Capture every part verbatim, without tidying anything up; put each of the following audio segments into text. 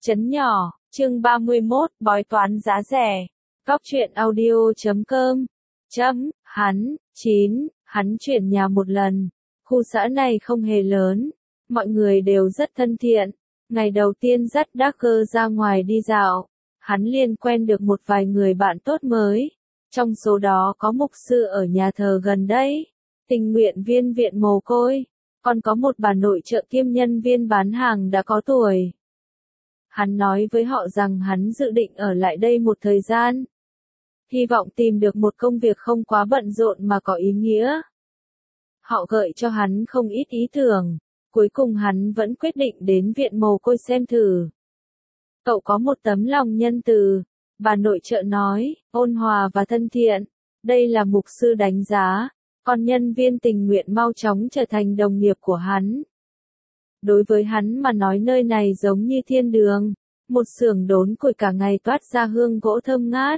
Chấn nhỏ, chương ba mươi mốt, bói toán giá rẻ. Góc truyện audio chấm com. Chấm, hắn, chín, hắn chuyển nhà một lần. Khu xã này không hề lớn. Mọi người đều rất thân thiện. Ngày đầu tiên dắt Dagger ra ngoài đi dạo. Hắn liền quen được một vài người bạn tốt mới. Trong số đó có mục sư ở nhà thờ gần đây. Tình nguyện viên viện mồ côi. Còn có một bà nội trợ kiêm nhân viên bán hàng đã có tuổi. Hắn nói với họ rằng hắn dự định ở lại đây một thời gian. Hy vọng tìm được một công việc không quá bận rộn mà có ý nghĩa. Họ gợi cho hắn không ít ý tưởng. Cuối cùng hắn vẫn quyết định đến viện mồ côi xem thử. Cậu có một tấm lòng nhân từ. Bà nội trợ nói, ôn hòa và thân thiện. Đây là mục sư đánh giá. Còn nhân viên tình nguyện mau chóng trở thành đồng nghiệp của hắn. Đối với hắn mà nói nơi này giống như thiên đường, một xưởng đốn củi cả ngày toát ra hương gỗ thơm ngát.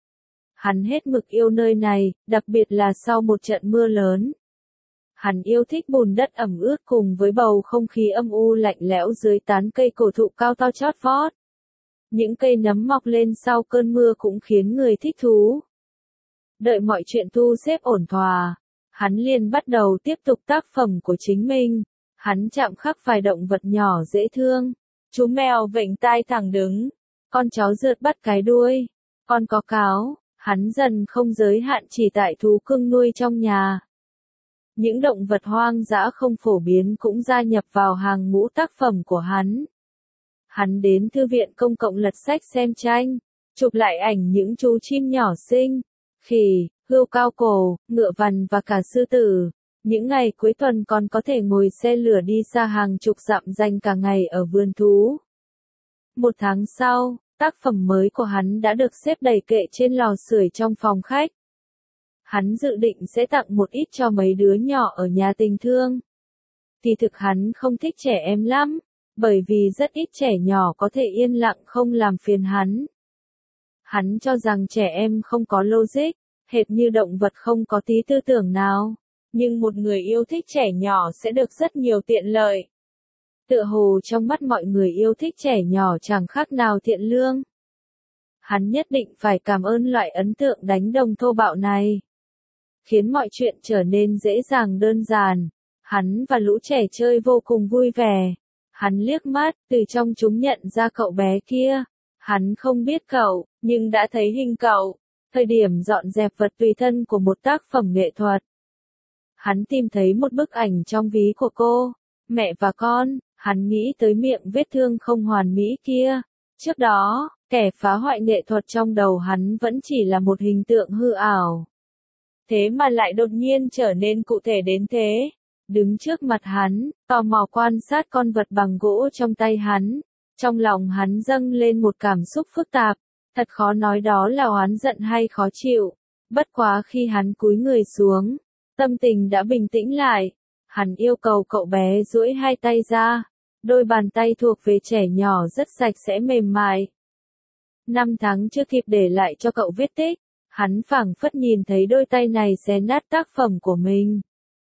Hắn hết mực yêu nơi này, đặc biệt là sau một trận mưa lớn. Hắn yêu thích bùn đất ẩm ướt cùng với bầu không khí âm u lạnh lẽo dưới tán cây cổ thụ cao to chót vót. Những cây nấm mọc lên sau cơn mưa cũng khiến người thích thú. Đợi mọi chuyện thu xếp ổn thỏa, hắn liền bắt đầu tiếp tục tác phẩm của chính mình. Hắn chạm khắc vài động vật nhỏ dễ thương. Chú mèo vểnh tai thẳng đứng. Con chó rượt bắt cái đuôi. Con có cáo. Hắn dần không giới hạn chỉ tại thú cưng nuôi trong nhà. Những động vật hoang dã không phổ biến cũng gia nhập vào hàng ngũ tác phẩm của hắn. Hắn đến thư viện công cộng lật sách xem tranh, chụp lại ảnh những chú chim nhỏ xinh, khỉ, hươu cao cổ, ngựa vằn và cả sư tử. Những ngày cuối tuần còn có thể ngồi xe lửa đi xa hàng chục dặm dành cả ngày ở vườn thú. Một tháng sau, tác phẩm mới của hắn đã được xếp đầy kệ trên lò sưởi trong phòng khách. Hắn dự định sẽ tặng một ít cho mấy đứa nhỏ ở nhà tình thương. Thì thực hắn không thích trẻ em lắm, bởi vì rất ít trẻ nhỏ có thể yên lặng không làm phiền hắn. Hắn cho rằng trẻ em không có logic, hệt như động vật không có tí tư tưởng nào. Nhưng một người yêu thích trẻ nhỏ sẽ được rất nhiều tiện lợi. Tựa hồ trong mắt mọi người yêu thích trẻ nhỏ chẳng khác nào thiện lương. Hắn nhất định phải cảm ơn loại ấn tượng đánh đồng thô bạo này. Khiến mọi chuyện trở nên dễ dàng đơn giản. Hắn và lũ trẻ chơi vô cùng vui vẻ. Hắn liếc mắt, từ trong chúng nhận ra cậu bé kia. Hắn không biết cậu, nhưng đã thấy hình cậu. Thời điểm dọn dẹp vật tùy thân của một tác phẩm nghệ thuật. Hắn tìm thấy một bức ảnh trong ví của cô, mẹ và con. Hắn nghĩ tới miệng vết thương không hoàn mỹ kia. Trước đó, kẻ phá hoại nghệ thuật trong đầu hắn vẫn chỉ là một hình tượng hư ảo. Thế mà lại đột nhiên trở nên cụ thể đến thế. Đứng trước mặt hắn, tò mò quan sát con vật bằng gỗ trong tay hắn. Trong lòng hắn dâng lên một cảm xúc phức tạp. Thật khó nói đó là oán giận hay khó chịu. Bất quá khi hắn cúi người xuống, tâm tình đã bình tĩnh lại. Hắn yêu cầu cậu bé duỗi hai tay ra. Đôi bàn tay thuộc về trẻ nhỏ rất sạch sẽ mềm mại. Năm tháng chưa kịp để lại cho cậu vết tích. Hắn phảng phất nhìn thấy đôi tay này xé nát tác phẩm của mình.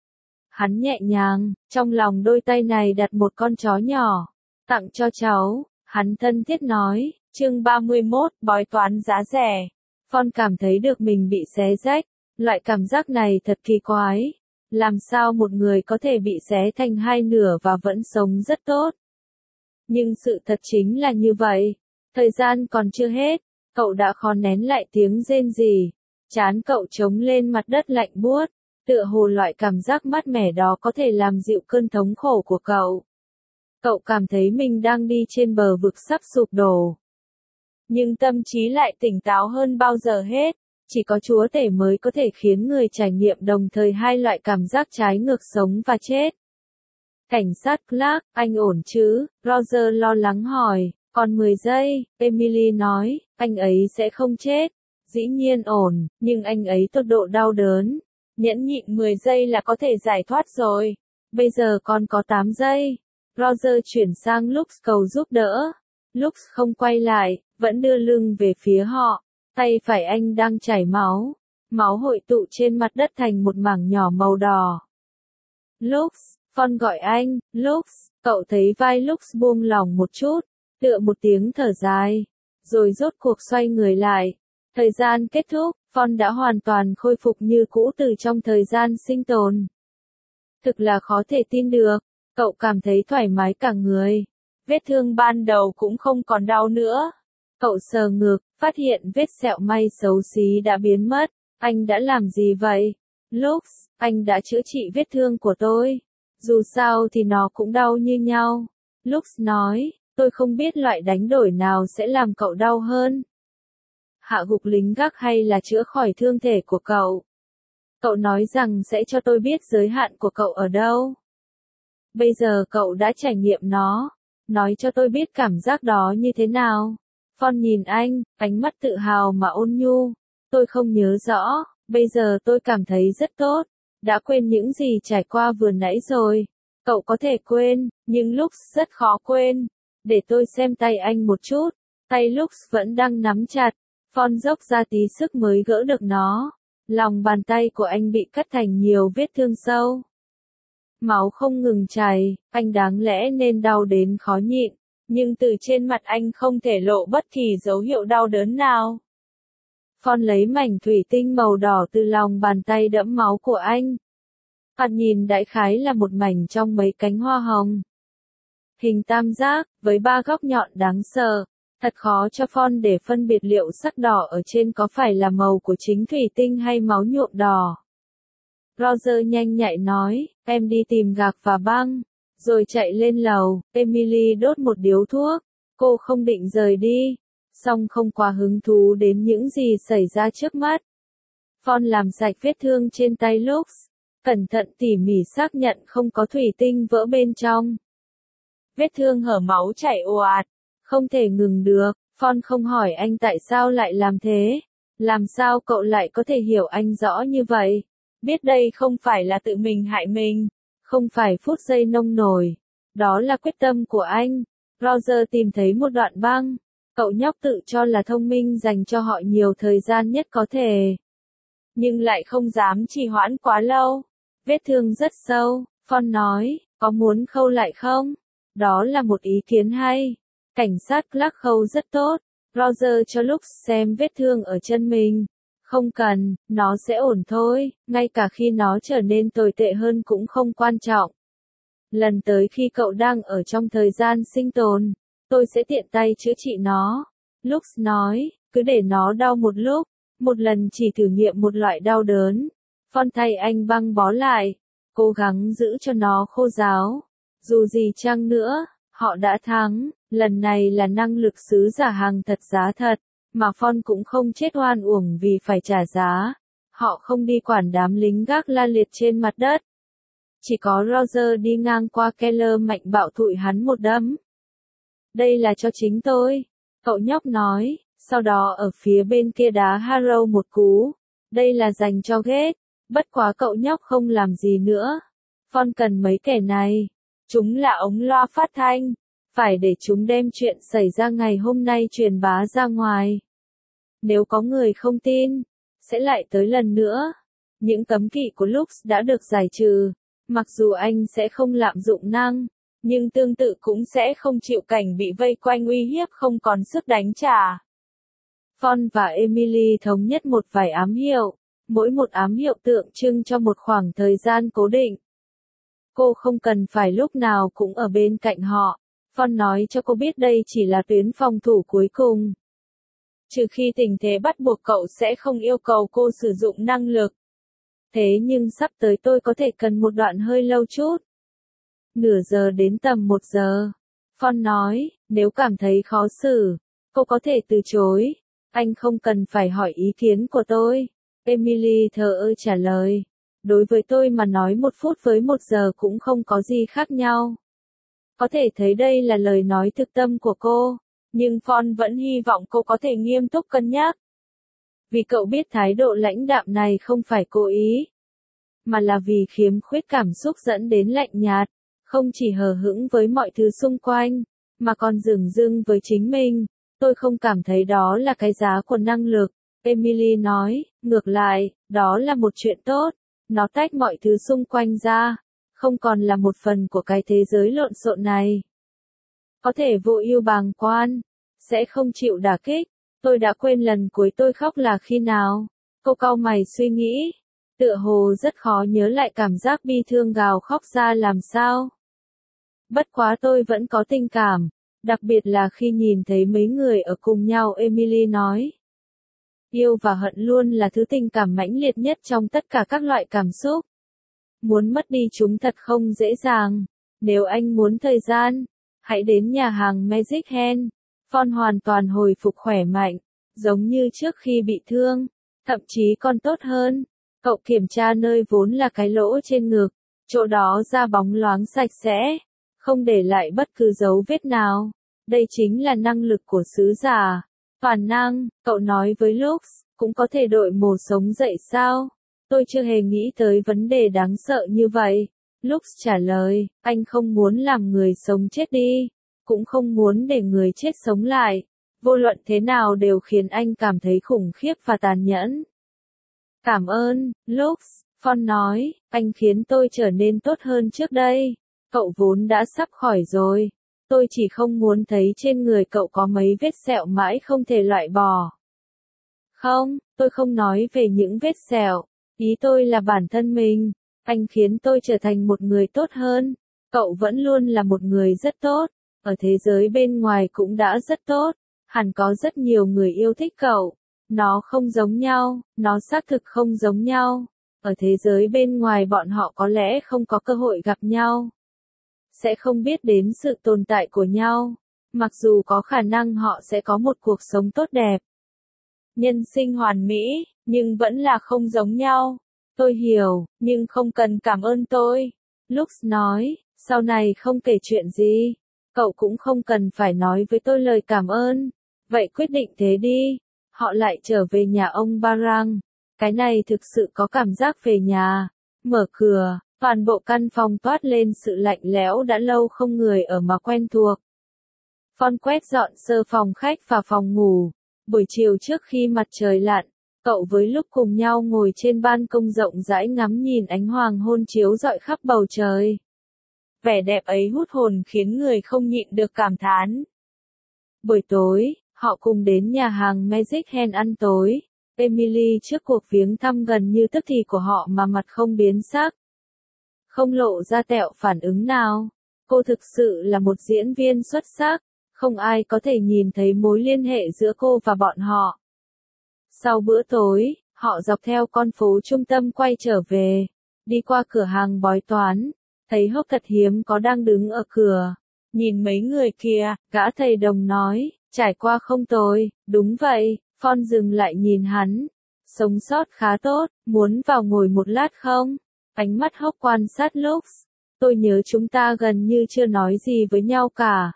Hắn nhẹ nhàng, trong lòng đôi tay này đặt một con chó nhỏ. Tặng cho cháu, hắn thân thiết nói. Chương ba mươi mốt, bói toán giá rẻ. Phong cảm thấy được mình bị xé rách. Loại cảm giác này thật kỳ quái. Làm sao một người có thể bị xé thành hai nửa và vẫn sống rất tốt. Nhưng sự thật chính là như vậy. Thời gian còn chưa hết. Cậu đã khó nén lại tiếng rên rỉ. Trán cậu trống lên mặt đất lạnh buốt. Tựa hồ loại cảm giác mát mẻ đó có thể làm dịu cơn thống khổ của cậu. Cậu cảm thấy mình đang đi trên bờ vực sắp sụp đổ. Nhưng tâm trí lại tỉnh táo hơn bao giờ hết. Chỉ có chúa tể mới có thể khiến người trải nghiệm đồng thời hai loại cảm giác trái ngược sống và chết. Cảnh sát Clark, anh ổn chứ? Roger lo lắng hỏi. Còn mười giây, Emily nói, anh ấy sẽ không chết. Dĩ nhiên ổn, nhưng anh ấy tột độ đau đớn. Nhẫn nhịn mười giây là có thể giải thoát rồi. Bây giờ còn có tám giây. Roger chuyển sang Lux cầu giúp đỡ. Lux không quay lại, vẫn đưa lưng về phía họ. Tay phải anh đang chảy máu. Máu hội tụ trên mặt đất thành một mảng nhỏ màu đỏ. Lux, Phong gọi anh, Lux, cậu thấy vai Lux buông lỏng một chút. tựa một tiếng thở dài, rồi rốt cuộc xoay người lại. Thời gian kết thúc, Phong đã hoàn toàn khôi phục như cũ từ trong thời gian sinh tồn. Thực là khó thể tin được, cậu cảm thấy thoải mái cả người. Vết thương ban đầu cũng không còn đau nữa. Cậu sờ ngực, phát hiện vết sẹo may xấu xí đã biến mất. Anh đã làm gì vậy? Lux, anh đã chữa trị vết thương của tôi. Dù sao thì nó cũng đau như nhau. Lux nói, tôi không biết loại đánh đổi nào sẽ làm cậu đau hơn. Hạ gục lính gác hay là chữa khỏi thương thể của cậu? Cậu nói rằng sẽ cho tôi biết giới hạn của cậu ở đâu. Bây giờ cậu đã trải nghiệm nó. Nói cho tôi biết cảm giác đó như thế nào. Phong nhìn anh, ánh mắt tự hào mà ôn nhu. Tôi không nhớ rõ, bây giờ tôi cảm thấy rất tốt. Đã quên những gì trải qua vừa nãy rồi. Cậu có thể quên, nhưng Lux rất khó quên. Để tôi xem tay anh một chút. Tay Lux vẫn đang nắm chặt. Phong dốc ra tí sức mới gỡ được nó. Lòng bàn tay của anh bị cắt thành nhiều vết thương sâu. Máu không ngừng chảy, anh đáng lẽ nên đau đến khó nhịn. Nhưng từ trên mặt anh không thể lộ bất kỳ dấu hiệu đau đớn nào. Phong lấy mảnh thủy tinh màu đỏ từ lòng bàn tay đẫm máu của anh. Thoạt nhìn đại khái là một mảnh trong mấy cánh hoa hồng. Hình tam giác, với ba góc nhọn đáng sợ. Thật khó cho Phong để phân biệt liệu sắc đỏ ở trên có phải là màu của chính thủy tinh hay máu nhuộm đỏ. Roger nhanh nhạy nói, em đi tìm gạc và băng. Rồi chạy lên lầu, Emily đốt một điếu thuốc. Cô không định rời đi. Song không quá hứng thú đến những gì xảy ra trước mắt. Phong làm sạch vết thương trên tay Lux. Cẩn thận tỉ mỉ xác nhận không có thủy tinh vỡ bên trong. Vết thương hở máu chảy ồ ạt. Không thể ngừng được. Phong không hỏi anh tại sao lại làm thế. Làm sao cậu lại có thể hiểu anh rõ như vậy? Biết đây không phải là tự mình hại mình. Không phải phút giây nông nổi. Đó là quyết tâm của anh. Roger tìm thấy một đoạn băng. Cậu nhóc tự cho là thông minh dành cho họ nhiều thời gian nhất có thể. Nhưng lại không dám trì hoãn quá lâu. Vết thương rất sâu, Phong nói, có muốn khâu lại không? Đó là một ý kiến hay. Cảnh sát Clark khâu rất tốt. Roger cho Lux xem vết thương ở chân mình. Không cần, nó sẽ ổn thôi, ngay cả khi nó trở nên tồi tệ hơn cũng không quan trọng. Lần tới khi cậu đang ở trong thời gian sinh tồn, tôi sẽ tiện tay chữa trị nó. Lux nói, cứ để nó đau một lúc, một lần chỉ thử nghiệm một loại đau đớn. Phong thay anh băng bó lại, cố gắng giữ cho nó khô ráo. Dù gì chăng nữa, họ đã thắng, lần này là năng lực sứ giả hàng thật giá thật. Mà Phong cũng không chết oan uổng vì phải trả giá. Họ không đi quản đám lính gác la liệt trên mặt đất. Chỉ có Roger đi ngang qua Keller mạnh bạo thụi hắn một đấm. Đây là cho chính tôi. Cậu nhóc nói, sau đó ở phía bên kia đá Harrow một cú. Đây là dành cho Ghét. Bất quá cậu nhóc không làm gì nữa. Phong cần mấy kẻ này. Chúng là ống loa phát thanh. Phải để chúng đem chuyện xảy ra ngày hôm nay truyền bá ra ngoài. Nếu có người không tin, sẽ lại tới lần nữa. Những cấm kỵ của Lux đã được giải trừ. Mặc dù anh sẽ không lạm dụng năng, nhưng tương tự cũng sẽ không chịu cảnh bị vây quanh uy hiếp không còn sức đánh trả. Phong và Emily thống nhất một vài ám hiệu, mỗi một ám hiệu tượng trưng cho một khoảng thời gian cố định. Cô không cần phải lúc nào cũng ở bên cạnh họ. Phong nói cho cô biết đây chỉ là tuyến phòng thủ cuối cùng. Trừ khi tình thế bắt buộc cậu sẽ không yêu cầu cô sử dụng năng lực. Thế nhưng sắp tới tôi có thể cần một đoạn hơi lâu chút. Nửa giờ đến tầm một giờ. Phong nói, nếu cảm thấy khó xử, cô có thể từ chối. Anh không cần phải hỏi ý kiến của tôi. Emily thờ ơ trả lời. Đối với tôi mà nói một phút với một giờ cũng không có gì khác nhau. Có thể thấy đây là lời nói thực tâm của cô. Nhưng Phong vẫn hy vọng cô có thể nghiêm túc cân nhắc. Vì cậu biết thái độ lãnh đạm này không phải cố ý. Mà là vì khiếm khuyết cảm xúc dẫn đến lạnh nhạt. Không chỉ hờ hững với mọi thứ xung quanh, mà còn dửng dưng với chính mình. Tôi không cảm thấy đó là cái giá của năng lực. Emily nói, ngược lại, đó là một chuyện tốt. Nó tách mọi thứ xung quanh ra. Không còn là một phần của cái thế giới lộn xộn này. có thể vô ưu bàng quan, sẽ không chịu đả kích. Tôi đã quên lần cuối tôi khóc là khi nào. Cô cau mày suy nghĩ, tựa hồ rất khó nhớ lại cảm giác bi thương gào khóc ra làm sao. Bất quá tôi vẫn có tình cảm, đặc biệt là khi nhìn thấy mấy người ở cùng nhau. Emily nói. Yêu và hận luôn là thứ tình cảm mãnh liệt nhất trong tất cả các loại cảm xúc. Muốn mất đi chúng thật không dễ dàng. Nếu anh muốn thời gian, hãy đến nhà hàng Magic Hand. Phong hoàn toàn hồi phục khỏe mạnh, giống như trước khi bị thương, thậm chí còn tốt hơn. Cậu kiểm tra nơi vốn là cái lỗ trên ngực, chỗ đó da bóng loáng sạch sẽ, không để lại bất cứ dấu vết nào. Đây chính là năng lực của sứ giả. Toàn năng, cậu nói với Lux, cũng có thể đội mồ sống dậy sao? Tôi chưa hề nghĩ tới vấn đề đáng sợ như vậy. Lux trả lời, anh không muốn làm người sống chết đi, cũng không muốn để người chết sống lại. Vô luận thế nào đều khiến anh cảm thấy khủng khiếp và tàn nhẫn. Cảm ơn, Lux, Phong nói, anh khiến tôi trở nên tốt hơn trước đây. Cậu vốn đã sắp khỏi rồi. Tôi chỉ không muốn thấy trên người cậu có mấy vết sẹo mãi không thể loại bỏ. Không, tôi không nói về những vết sẹo. Ý tôi là bản thân mình. Anh khiến tôi trở thành một người tốt hơn. Cậu vẫn luôn là một người rất tốt. Ở thế giới bên ngoài cũng đã rất tốt. Hẳn có rất nhiều người yêu thích cậu. Nó không giống nhau, nó xác thực không giống nhau. Ở thế giới bên ngoài bọn họ có lẽ không có cơ hội gặp nhau. Sẽ không biết đến sự tồn tại của nhau. Mặc dù có khả năng họ sẽ có một cuộc sống tốt đẹp. Nhân sinh hoàn mỹ, nhưng vẫn là không giống nhau. Tôi hiểu, nhưng không cần cảm ơn tôi. Lux nói, sau này không kể chuyện gì. Cậu cũng không cần phải nói với tôi lời cảm ơn. Vậy quyết định thế đi. Họ lại trở về nhà ông Barang. Cái này thực sự có cảm giác về nhà. Mở cửa, toàn bộ căn phòng toát lên sự lạnh lẽo đã lâu không người ở mà quen thuộc. Phong quét dọn sơ phòng khách và phòng ngủ. Buổi chiều trước khi mặt trời lặn, cậu với Lúc cùng nhau ngồi trên ban công rộng rãi ngắm nhìn ánh hoàng hôn chiếu rọi khắp bầu trời. Vẻ đẹp ấy hút hồn khiến người không nhịn được cảm thán. Buổi tối, họ cùng đến nhà hàng Magic Hand ăn tối. Emily trước cuộc viếng thăm gần như tức thì của họ mà mặt không biến sắc. Không lộ ra tẹo phản ứng nào. Cô thực sự là một diễn viên xuất sắc. Không ai có thể nhìn thấy mối liên hệ giữa cô và bọn họ. Sau bữa tối, họ dọc theo con phố trung tâm quay trở về. Đi qua cửa hàng bói toán. Thấy Hốc thật hiếm có đang đứng ở cửa. Nhìn mấy người kia, gã thầy đồng nói, trải qua không tồi, đúng vậy. Phong dừng lại nhìn hắn. Sống sót khá tốt, muốn vào ngồi một lát không? Ánh mắt Hốc quan sát Lux. Tôi nhớ chúng ta gần như chưa nói gì với nhau cả.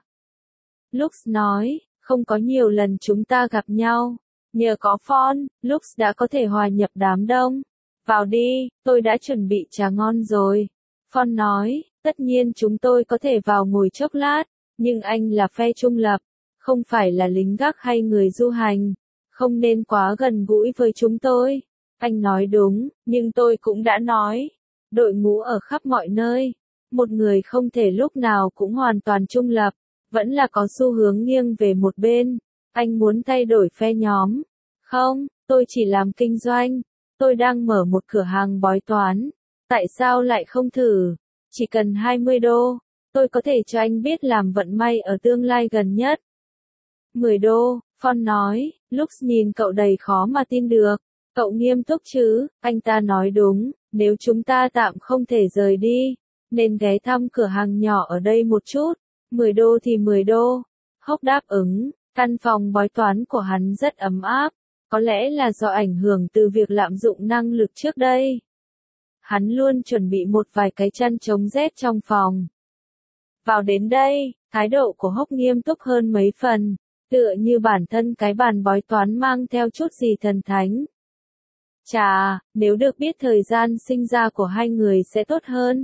Lux nói, không có nhiều lần chúng ta gặp nhau. Nhờ có Phong, Lux đã có thể hòa nhập đám đông. Vào đi, tôi đã chuẩn bị trà ngon rồi. Phong nói, tất nhiên chúng tôi có thể vào ngồi chốc lát, nhưng anh là phe trung lập, không phải là lính gác hay người du hành, không nên quá gần gũi với chúng tôi. Anh nói đúng, nhưng tôi cũng đã nói, đội ngũ ở khắp mọi nơi, một người không thể lúc nào cũng hoàn toàn trung lập, vẫn là có xu hướng nghiêng về một bên. Anh muốn thay đổi phe nhóm? Không, tôi chỉ làm kinh doanh, tôi đang mở một cửa hàng bói toán. Tại sao lại không thử? Chỉ cần hai mươi đô, tôi có thể cho anh biết làm vận may ở tương lai gần nhất. mười đô, Phong nói. Lux nhìn cậu đầy khó mà tin được. Cậu nghiêm túc chứ? Anh ta nói đúng, nếu chúng ta tạm không thể rời đi, nên ghé thăm cửa hàng nhỏ ở đây một chút. mười đô thì mười đô. Hốc đáp ứng. Căn phòng bói toán của hắn rất ấm áp. Có lẽ là do ảnh hưởng từ việc lạm dụng năng lực trước đây. Hắn luôn chuẩn bị một vài cái chăn chống rét trong phòng. Vào đến đây, thái độ của Hốc nghiêm túc hơn mấy phần, tựa như bản thân cái bàn bói toán mang theo chút gì thần thánh. Chà, nếu được biết thời gian sinh ra của hai người sẽ tốt hơn.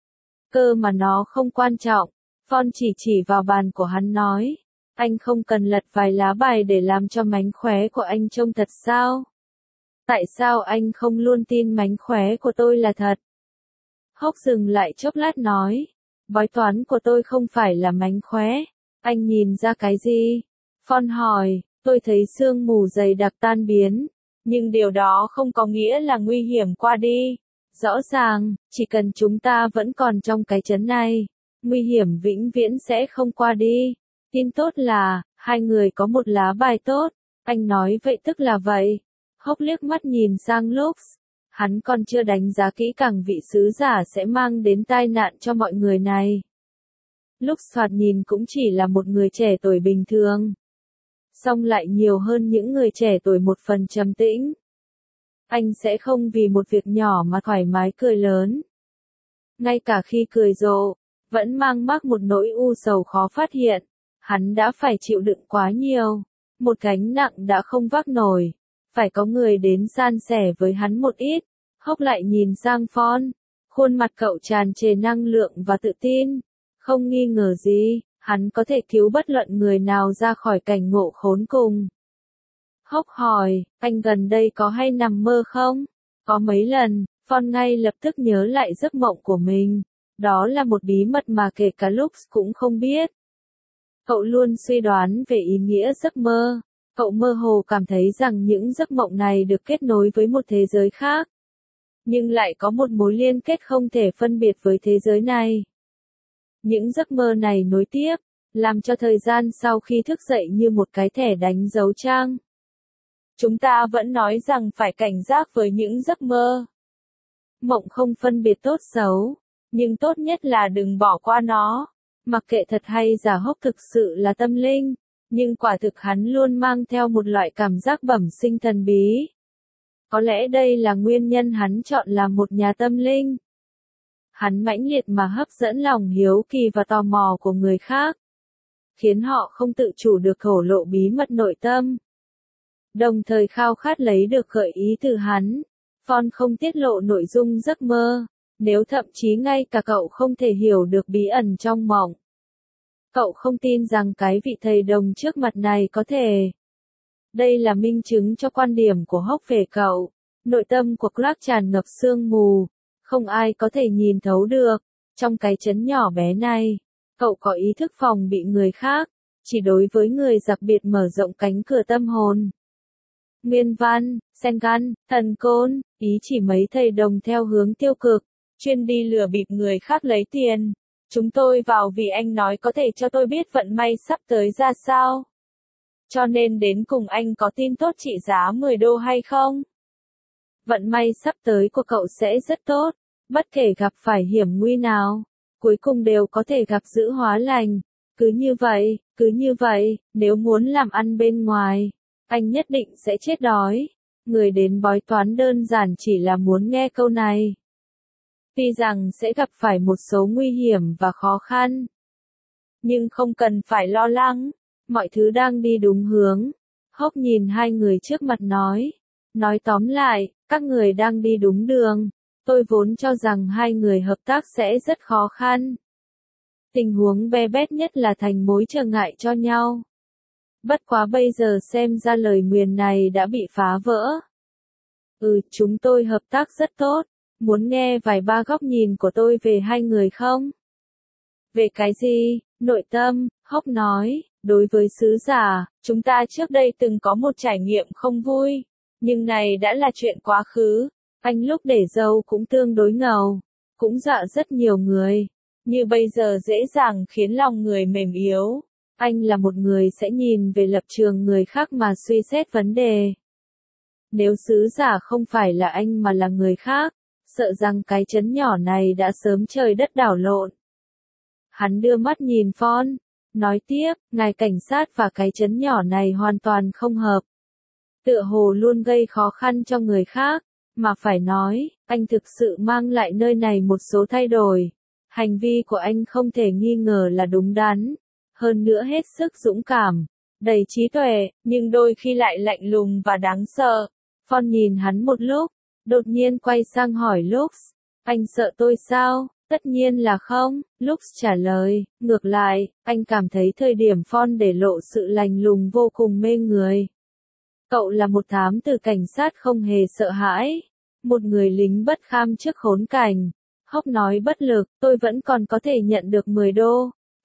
Cơ mà nó không quan trọng, Phong chỉ chỉ vào bàn của hắn nói. Anh không cần lật vài lá bài để làm cho mánh khóe của anh trông thật sao? Tại sao anh không luôn tin mánh khóe của tôi là thật? Hốc dừng lại chốc lát nói. Bói toán của tôi không phải là mánh khóe. Anh nhìn ra cái gì? Phong hỏi, tôi thấy sương mù dày đặc tan biến, nhưng điều đó không có nghĩa là nguy hiểm qua đi. Rõ ràng, chỉ cần chúng ta vẫn còn trong cái trấn này, nguy hiểm vĩnh viễn sẽ không qua đi. Tin tốt là, hai người có một lá bài tốt. Anh nói vậy tức là vậy. Hốc liếc mắt nhìn sang Lux. Hắn còn chưa đánh giá kỹ càng vị sứ giả sẽ mang đến tai nạn cho mọi người này. Lux thoạt nhìn cũng chỉ là một người trẻ tuổi bình thường. Song lại nhiều hơn những người trẻ tuổi một phần trầm tĩnh. Anh sẽ không vì một việc nhỏ mà thoải mái cười lớn. Ngay cả khi cười rộ, vẫn mang mác một nỗi u sầu khó phát hiện. Hắn đã phải chịu đựng quá nhiều. Một gánh nặng đã không vác nổi. Phải có người đến san sẻ với hắn một ít. Hốc lại nhìn sang Phong. Khuôn mặt cậu tràn trề năng lượng và tự tin. Không nghi ngờ gì, hắn có thể cứu bất luận người nào ra khỏi cảnh ngộ khốn cùng. Hốc hỏi, anh gần đây có hay nằm mơ không? Có mấy lần, Phong ngay lập tức nhớ lại giấc mộng của mình. Đó là một bí mật mà kể cả Lux cũng không biết. Cậu luôn suy đoán về ý nghĩa giấc mơ. Cậu mơ hồ cảm thấy rằng những giấc mộng này được kết nối với một thế giới khác. Nhưng lại có một mối liên kết không thể phân biệt với thế giới này. Những giấc mơ này nối tiếp, làm cho thời gian sau khi thức dậy như một cái thẻ đánh dấu trang. Chúng ta vẫn nói rằng phải cảnh giác với những giấc mơ. Mộng không phân biệt tốt xấu, nhưng tốt nhất là đừng bỏ qua nó. Mặc kệ thật hay giả, Hốc thực sự là tâm linh, nhưng quả thực hắn luôn mang theo một loại cảm giác bẩm sinh thần bí. Có lẽ đây là nguyên nhân hắn chọn làm một nhà tâm linh. Hắn mãnh liệt mà hấp dẫn lòng hiếu kỳ và tò mò của người khác, khiến họ không tự chủ được thổ lộ bí mật nội tâm. Đồng thời khao khát lấy được gợi ý từ hắn. Phong không tiết lộ nội dung giấc mơ, nếu thậm chí ngay cả cậu không thể hiểu được bí ẩn trong mộng. Cậu không tin rằng cái vị thầy đồng trước mặt này có thể. Đây là minh chứng cho quan điểm của Hốc về cậu. Nội tâm của Clark tràn ngập sương mù, không ai có thể nhìn thấu được. Trong cái trấn nhỏ bé này, cậu có ý thức phòng bị người khác, chỉ đối với người đặc biệt mở rộng cánh cửa tâm hồn. Nguyên văn, Sengan, thần côn, ý chỉ mấy thầy đồng theo hướng tiêu cực, chuyên đi lừa bịp người khác lấy tiền. Chúng tôi vào vì anh nói có thể cho tôi biết vận may sắp tới ra sao. Cho nên đến cùng anh có tin tốt trị giá mười đô hay không? Vận may sắp tới của cậu sẽ rất tốt, bất kể gặp phải hiểm nguy nào, cuối cùng đều có thể gặp giữ hóa lành. Cứ như vậy, cứ như vậy, nếu muốn làm ăn bên ngoài, anh nhất định sẽ chết đói. Người đến bói toán đơn giản chỉ là muốn nghe câu này. Tuy rằng sẽ gặp phải một số nguy hiểm và khó khăn, nhưng không cần phải lo lắng, mọi thứ đang đi đúng hướng. Hốc nhìn hai người trước mặt nói. Nói tóm lại, các người đang đi đúng đường. Tôi vốn cho rằng hai người hợp tác sẽ rất khó khăn. Tình huống be bét nhất là thành mối trở ngại cho nhau. Bất quá bây giờ xem ra lời nguyền này đã bị phá vỡ. Ừ, chúng tôi hợp tác rất tốt. Muốn nghe vài ba góc nhìn của tôi về hai người không? Về cái gì? Nội tâm, Hốc nói, đối với sứ giả, chúng ta trước đây từng có một trải nghiệm không vui. Nhưng này đã là chuyện quá khứ. Anh lúc để dâu cũng tương đối ngầu, cũng dọa rất nhiều người. Như bây giờ dễ dàng khiến lòng người mềm yếu. Anh là một người sẽ nhìn về lập trường người khác mà suy xét vấn đề. Nếu sứ giả không phải là anh mà là người khác, sợ rằng cái trấn nhỏ này đã sớm trời đất đảo lộn. Hắn đưa mắt nhìn Phong, nói tiếp, ngài cảnh sát và cái trấn nhỏ này hoàn toàn không hợp. Tựa hồ luôn gây khó khăn cho người khác, mà phải nói, anh thực sự mang lại nơi này một số thay đổi. Hành vi của anh không thể nghi ngờ là đúng đắn, hơn nữa hết sức dũng cảm, đầy trí tuệ, nhưng đôi khi lại lạnh lùng và đáng sợ. Phong nhìn hắn một lúc, đột nhiên quay sang hỏi Lux, anh sợ tôi sao? Tất nhiên là không, Lux trả lời, ngược lại, anh cảm thấy thời điểm Phong để lộ sự lạnh lùng vô cùng mê người. Cậu là một thám tử cảnh sát không hề sợ hãi, một người lính bất kham trước khốn cảnh. Hốc nói bất lực, tôi vẫn còn có thể nhận được mười đô.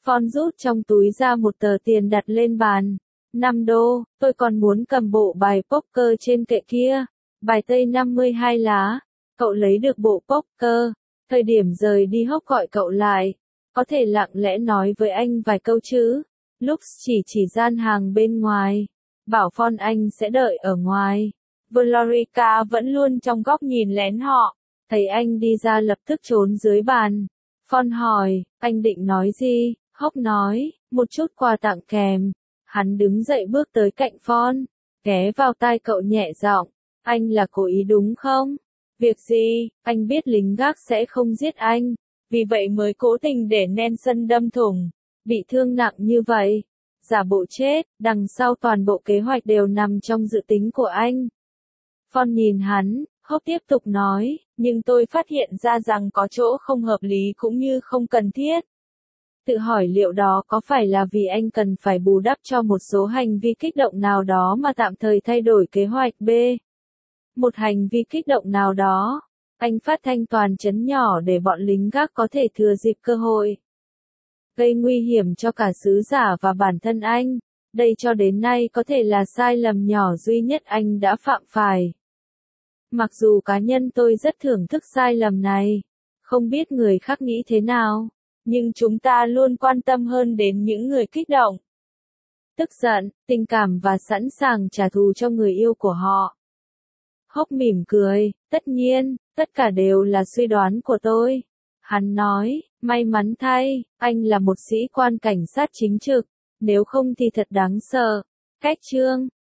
Phong rút trong túi ra một tờ tiền đặt lên bàn. năm đô, tôi còn muốn cầm bộ bài poker trên kệ kia. Bài tây năm mươi hai lá. Cậu lấy được bộ poker. Thời điểm rời đi Hốc gọi cậu lại. Có thể lặng lẽ nói với anh vài câu chứ. Lux chỉ chỉ gian hàng bên ngoài. Bảo Phong anh sẽ đợi ở ngoài. Veronica vẫn luôn trong góc nhìn lén họ. Thấy anh đi ra lập tức trốn dưới bàn. Phong hỏi, anh định nói gì? Hốc nói, một chút quà tặng kèm. Hắn đứng dậy bước tới cạnh Phong. Ghé vào tai cậu nhẹ giọng. Anh là cố ý đúng không? Việc gì? Anh biết lính gác sẽ không giết anh. Vì vậy mới cố tình để Nelson đâm thủng. Bị thương nặng như vậy. Giả bộ chết, đằng sau toàn bộ kế hoạch đều nằm trong dự tính của anh. Phong nhìn hắn, Hốc tiếp tục nói, nhưng tôi phát hiện ra rằng có chỗ không hợp lý cũng như không cần thiết. Tự hỏi liệu đó có phải là vì anh cần phải bù đắp cho một số hành vi kích động nào đó mà tạm thời thay đổi kế hoạch B. Một hành vi kích động nào đó. Anh phát thanh toàn trấn nhỏ để bọn lính gác có thể thừa dịp cơ hội. Gây nguy hiểm cho cả sứ giả và bản thân anh. Đây cho đến nay có thể là sai lầm nhỏ duy nhất anh đã phạm phải. Mặc dù cá nhân tôi rất thưởng thức sai lầm này. Không biết người khác nghĩ thế nào. Nhưng chúng ta luôn quan tâm hơn đến những người kích động. Tức giận, tình cảm và sẵn sàng trả thù cho người yêu của họ. Hốc mỉm cười, tất nhiên, tất cả đều là suy đoán của tôi. Hắn nói, may mắn thay, anh là một sĩ quan cảnh sát chính trực, nếu không thì thật đáng sợ. Cách chương